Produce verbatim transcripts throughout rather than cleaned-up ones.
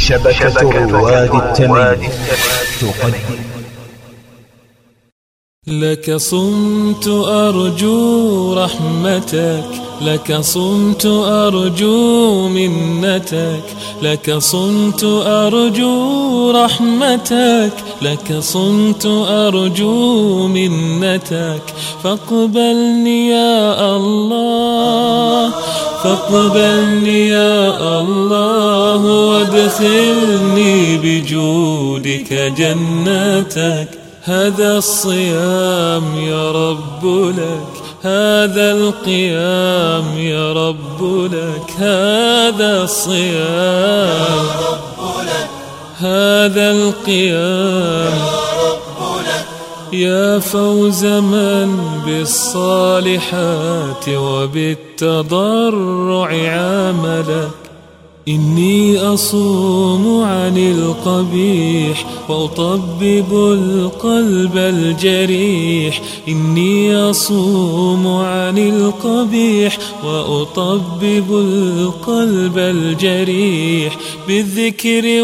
شبكة رواد التمييز تقدم. لك صمت أرجو رحمتك، لك صمت أرجو منتك، لك صمت أرجو رحمتك، لك صمت أرجو منتك، فاقبلني يا الله، فاقبلني يا الله، وادخلني بجودك جنتك. هذا الصيام يا رب لك، هذا القيام يا رب لك، هذا الصيام يا رب لك، هذا القيام يا رب لك، يا فوز من بالصالحات وبالتضرع عملك. إني أصوم عن القبيح وأطبب القلب الجريح، إني أصوم عن القبيح وأطبب القلب الجريح، بالذكر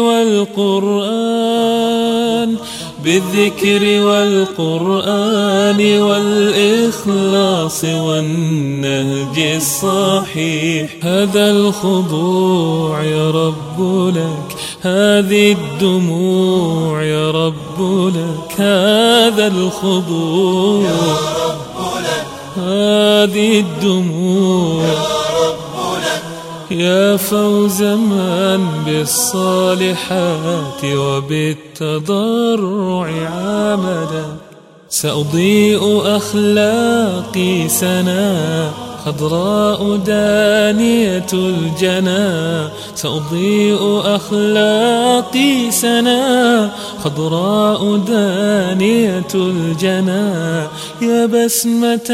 والقرآن، بالذكر والقرآن والإخلاص والنهج الصحيح. هذا الخضوع يا رب لك، هذه الدموع يا رب لك، هذا الخضوع يا رب لك، هذه الدموع يا رب لك، يا فوز من بالصالحات وبالتضرع عمدا. سأضيء أخلاقي سنا خضراء دانية الجنى، سأضيء أخلاقي سنا خضراء دانية الجنى. يا بسمة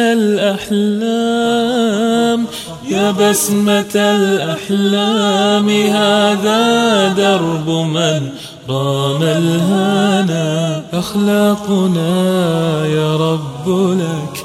الأحلام، يا بسمة الأحلام، هذا درب من رام الهنا. أخلاقنا يا رب لك،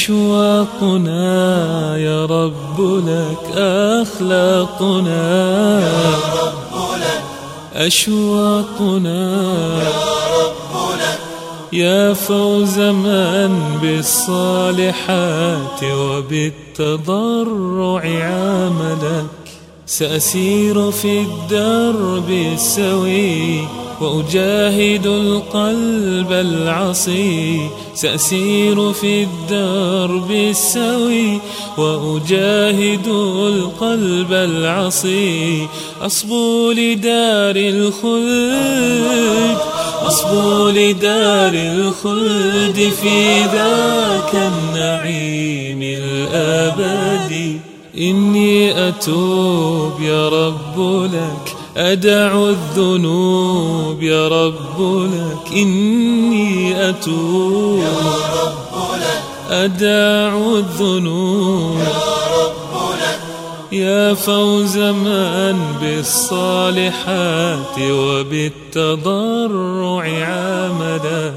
أشواقنا يا رب لك، أخلاقنا يا رب لك، أشواقنا يا رب لك، يا فوز من بالصالحات وبالتضرع عملك. سأسير في الدرب السوي وأجاهد القلب العصي، سأسير في الدرب السوي وأجاهد القلب العصي. أصبو لدار الخلد، أصبو لدار الخلد، في ذاك النعيم الأبدي. إني أتوب يا رب لك، أدع الذنوب يا رب لك، إني أتوب يا رب لك، أدع الذنوب يا رب لك، يا فوز من بالصالحات وبالتضرع عملك.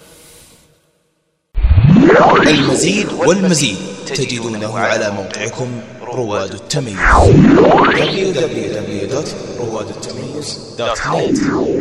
المزيد والمزيد تجدونه على موقعكم رواد التمييز دبليو دبليو دبليو دوت رواد التمييز دوت نت.